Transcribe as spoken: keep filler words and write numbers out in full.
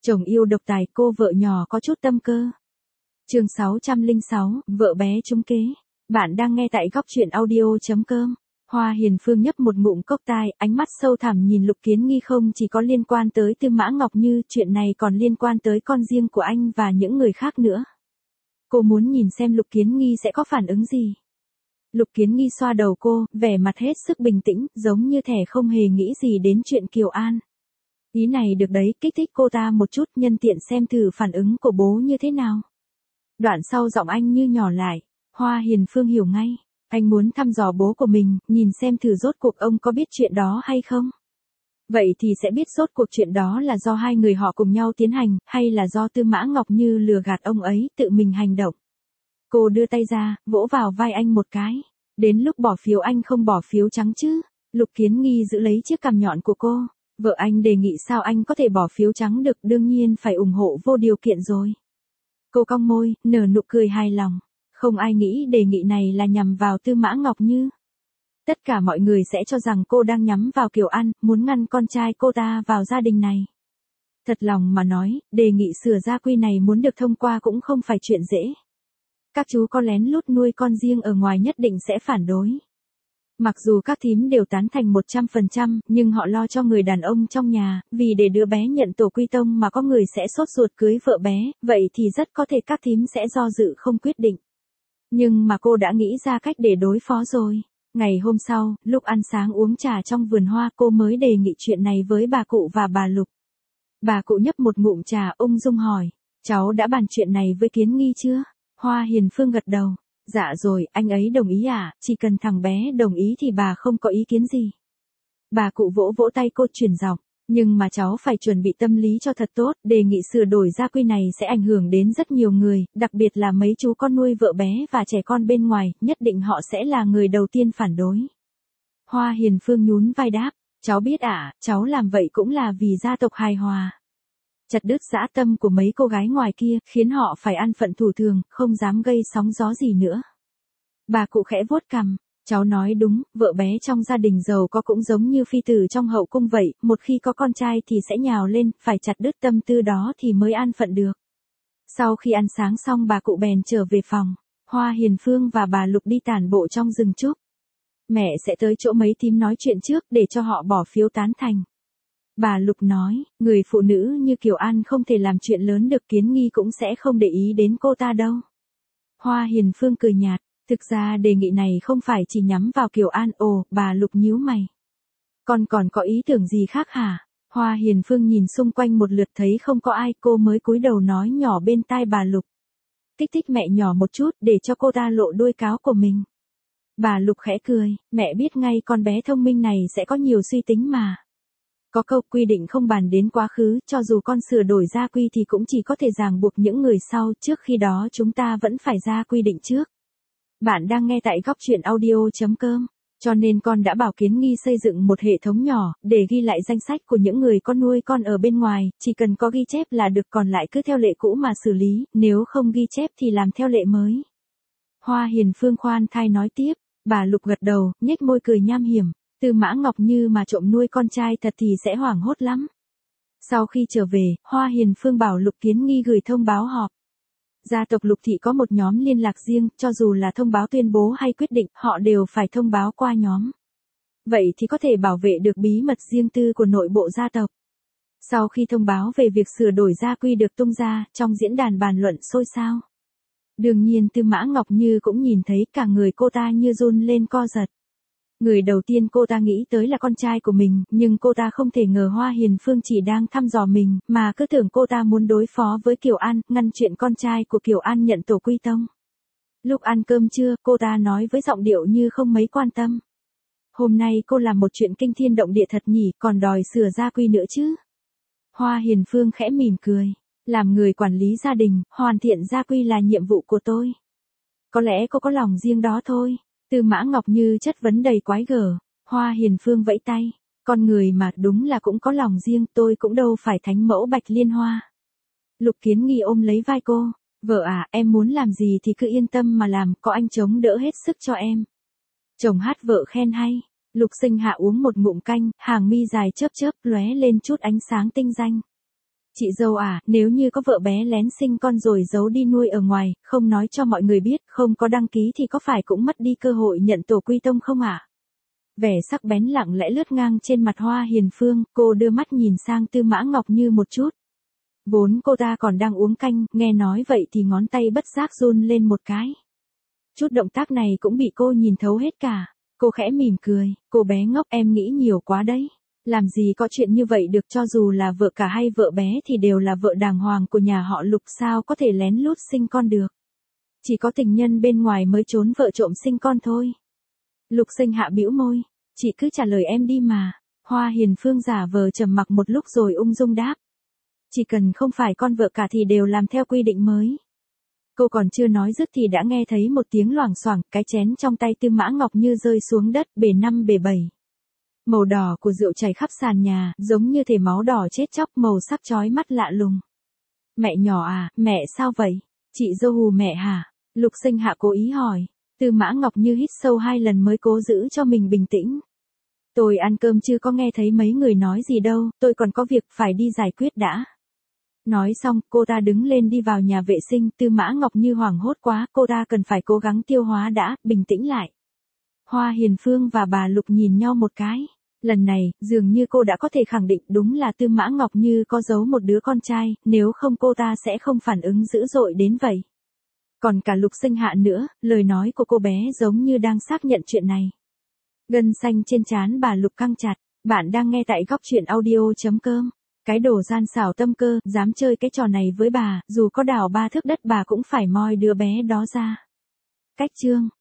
Chồng yêu độc tài, cô vợ nhỏ có chút tâm cơ. Chương sáu trăm lẻ sáu, vợ bé trúng kế. Bạn đang nghe tại góc truyện audio.com. Hoa Hiền Phương nhấp một ngụm cốc tai, ánh mắt sâu thẳm nhìn Lục Kiến Nghi. Không chỉ có liên quan tới Tư Mã Ngọc Như, chuyện này còn liên quan tới con riêng của anh và những người khác nữa. Cô muốn nhìn xem Lục Kiến Nghi sẽ có phản ứng gì. Lục Kiến Nghi xoa đầu cô, vẻ mặt hết sức bình tĩnh, giống như thể không hề nghĩ gì đến chuyện Kiều An. Ý này được đấy, kích thích cô ta một chút, nhân tiện xem thử phản ứng của bố như thế nào. Đoạn sau giọng anh như nhỏ lại. Hoa Hiền Phương hiểu ngay. Anh muốn thăm dò bố của mình, nhìn xem thử rốt cuộc ông có biết chuyện đó hay không. Vậy thì sẽ biết rốt cuộc chuyện đó là do hai người họ cùng nhau tiến hành, hay là do Tư Mã Ngọc Như lừa gạt ông ấy, tự mình hành động. Cô đưa tay ra, vỗ vào vai anh một cái. Đến lúc bỏ phiếu anh không bỏ phiếu trắng chứ. Lục Kiến Nghi giữ lấy chiếc cằm nhọn của cô. Vợ anh đề nghị sao anh có thể bỏ phiếu trắng được, đương nhiên phải ủng hộ vô điều kiện rồi. Cô cong môi, nở nụ cười hài lòng. Không ai nghĩ đề nghị này là nhằm vào Tư Mã Ngọc Như. Tất cả mọi người sẽ cho rằng cô đang nhắm vào Kiều An, muốn ngăn con trai cô ta vào gia đình này. Thật lòng mà nói, đề nghị sửa gia quy này muốn được thông qua cũng không phải chuyện dễ. Các chú có lén lút nuôi con riêng ở ngoài nhất định sẽ phản đối. Mặc dù các thím đều tán thành một trăm phần trăm, nhưng họ lo cho người đàn ông trong nhà, vì để đứa bé nhận tổ quy tông mà có người sẽ sốt ruột cưới vợ bé, vậy thì rất có thể các thím sẽ do dự không quyết định. Nhưng mà cô đã nghĩ ra cách để đối phó rồi. Ngày hôm sau, lúc ăn sáng uống trà trong vườn hoa, cô mới đề nghị chuyện này với bà cụ và bà Lục. Bà cụ nhấp một ngụm trà, ung dung hỏi, cháu đã bàn chuyện này với Kiến Nghi chưa? Hoa Hiền Phương gật đầu. Dạ rồi, anh ấy đồng ý à, chỉ cần thằng bé đồng ý thì bà không có ý kiến gì. Bà cụ vỗ vỗ tay cô chuyển giọng, nhưng mà cháu phải chuẩn bị tâm lý cho thật tốt, đề nghị sửa đổi gia quy này sẽ ảnh hưởng đến rất nhiều người, đặc biệt là mấy chú con nuôi vợ bé và trẻ con bên ngoài, nhất định họ sẽ là người đầu tiên phản đối. Hoa Hiền Phương nhún vai đáp, cháu biết ạ, à, cháu làm vậy cũng là vì gia tộc hài hòa. Chặt đứt dã tâm của mấy cô gái ngoài kia, khiến họ phải ăn phận thủ thường, không dám gây sóng gió gì nữa. Bà cụ khẽ vuốt cằm, cháu nói đúng, vợ bé trong gia đình giàu có cũng giống như phi tử trong hậu cung vậy, một khi có con trai thì sẽ nhào lên, phải chặt đứt tâm tư đó thì mới an phận được. Sau khi ăn sáng xong bà cụ bèn trở về phòng, Hoa Hiền Phương và bà Lục đi tản bộ trong rừng trúc. Mẹ sẽ tới chỗ mấy thím nói chuyện trước để cho họ bỏ phiếu tán thành. Bà Lục nói, người phụ nữ như Kiều An không thể làm chuyện lớn được, Kiến Nghi cũng sẽ không để ý đến cô ta đâu. Hoa Hiền Phương cười nhạt, thực ra đề nghị này không phải chỉ nhắm vào Kiều An. Ồ, bà Lục nhíu mày. Con còn có ý tưởng gì khác hả? Hoa Hiền Phương nhìn xung quanh một lượt thấy không có ai, cô mới cúi đầu nói nhỏ bên tai bà Lục. Kích thích mẹ nhỏ một chút để cho cô ta lộ đuôi cáo của mình. Bà Lục khẽ cười, mẹ biết ngay con bé thông minh này sẽ có nhiều suy tính mà. Có câu quy định không bàn đến quá khứ, cho dù con sửa đổi gia quy thì cũng chỉ có thể ràng buộc những người sau, trước khi đó chúng ta vẫn phải ra quy định trước. Bạn đang nghe tại góc truyện audio.com, cho nên con đã bảo Kiến Nghi xây dựng một hệ thống nhỏ, để ghi lại danh sách của những người con nuôi con ở bên ngoài, chỉ cần có ghi chép là được, còn lại cứ theo lệ cũ mà xử lý, nếu không ghi chép thì làm theo lệ mới. Hoa Hiền Phương khoan thai nói tiếp, bà Lục gật đầu, nhếch môi cười nham hiểm. Tư Mã Ngọc Như mà trộm nuôi con trai thật thì sẽ hoảng hốt lắm. Sau khi trở về, Hoa Hiền Phương bảo Lục Kiến Nghi gửi thông báo họp. Gia tộc Lục Thị có một nhóm liên lạc riêng, cho dù là thông báo tuyên bố hay quyết định, họ đều phải thông báo qua nhóm. Vậy thì có thể bảo vệ được bí mật riêng tư của nội bộ gia tộc. Sau khi thông báo về việc sửa đổi gia quy được tung ra, trong diễn đàn bàn luận sôi xao. Đương nhiên Tư Mã Ngọc Như cũng nhìn thấy, cả người cô ta như run lên co giật. Người đầu tiên cô ta nghĩ tới là con trai của mình, nhưng cô ta không thể ngờ Hoa Hiền Phương chỉ đang thăm dò mình, mà cứ tưởng cô ta muốn đối phó với Kiều An, ngăn chuyện con trai của Kiều An nhận tổ quy tông. Lúc ăn cơm trưa, cô ta nói với giọng điệu như không mấy quan tâm. Hôm nay cô làm một chuyện kinh thiên động địa thật nhỉ, còn đòi sửa gia quy nữa chứ. Hoa Hiền Phương khẽ mỉm cười. Làm người quản lý gia đình, hoàn thiện gia quy là nhiệm vụ của tôi. Có lẽ cô có lòng riêng đó thôi. Tư Mã Ngọc Như chất vấn đầy quái gở. Hoa Hiền Phương vẫy tay. Con người mà, đúng là cũng có lòng riêng, tôi cũng đâu phải thánh mẫu Bạch Liên Hoa. Lục Kiến Nghi ôm lấy vai cô. Vợ à, em muốn làm gì thì cứ yên tâm mà làm, có anh chống đỡ hết sức cho em. Chồng hát vợ khen hay. Lục Sinh Hạ uống một ngụm canh, hàng mi dài chớp chớp lóe lên chút ánh sáng tinh danh. Chị dâu à, nếu như có vợ bé lén sinh con rồi giấu đi nuôi ở ngoài, không nói cho mọi người biết, không có đăng ký thì có phải cũng mất đi cơ hội nhận tổ quy tông không ạ? À? Vẻ sắc bén lặng lẽ lướt ngang trên mặt Hoa Hiền Phương, cô đưa mắt nhìn sang Tư Mã Ngọc Như một chút. Vốn cô ta còn đang uống canh, nghe nói vậy thì ngón tay bất giác run lên một cái. Chút động tác này cũng bị cô nhìn thấu hết cả. Cô khẽ mỉm cười, cô bé ngốc em nghĩ nhiều quá đấy. Làm gì có chuyện như vậy được, cho dù là vợ cả hay vợ bé thì đều là vợ đàng hoàng của nhà họ Lục, sao có thể lén lút sinh con được. Chỉ có tình nhân bên ngoài mới trốn vợ trộm sinh con thôi. Lục Sinh Hạ bĩu môi, chị cứ trả lời em đi mà. Hoa Hiền Phương giả vờ trầm mặc một lúc rồi ung dung đáp. Chỉ cần không phải con vợ cả thì đều làm theo quy định mới. Cô còn chưa nói dứt thì đã nghe thấy một tiếng loảng xoảng, cái chén trong tay Tư Mã Ngọc Như rơi xuống đất, bể năm bể bảy. Màu đỏ của rượu chảy khắp sàn nhà, giống như thể máu đỏ chết chóc, màu sắc chói mắt lạ lùng. Mẹ nhỏ à, mẹ sao vậy? Chị dâu hù mẹ hả? Lục Sinh Hạ cố ý hỏi. Tư Mã Ngọc Như hít sâu hai lần mới cố giữ cho mình bình tĩnh. Tôi ăn cơm chưa có nghe thấy mấy người nói gì đâu, tôi còn có việc phải đi giải quyết đã. Nói xong, cô ta đứng lên đi vào nhà vệ sinh, Tư Mã Ngọc Như hoảng hốt quá, cô ta cần phải cố gắng tiêu hóa đã, bình tĩnh lại. Hoa Hiền Phương và bà Lục nhìn nhau một cái. Lần này, dường như cô đã có thể khẳng định đúng là Tư Mã Ngọc Như có giấu một đứa con trai, nếu không cô ta sẽ không phản ứng dữ dội đến vậy. Còn cả Lục Sinh Hạ nữa, lời nói của cô bé giống như đang xác nhận chuyện này. Gân xanh trên trán bà Lục căng chặt. Bạn đang nghe tại góc truyện audio.com. Cái đồ gian xảo tâm cơ, dám chơi cái trò này với bà, dù có đào ba thước đất bà cũng phải moi đứa bé đó ra. Cách chương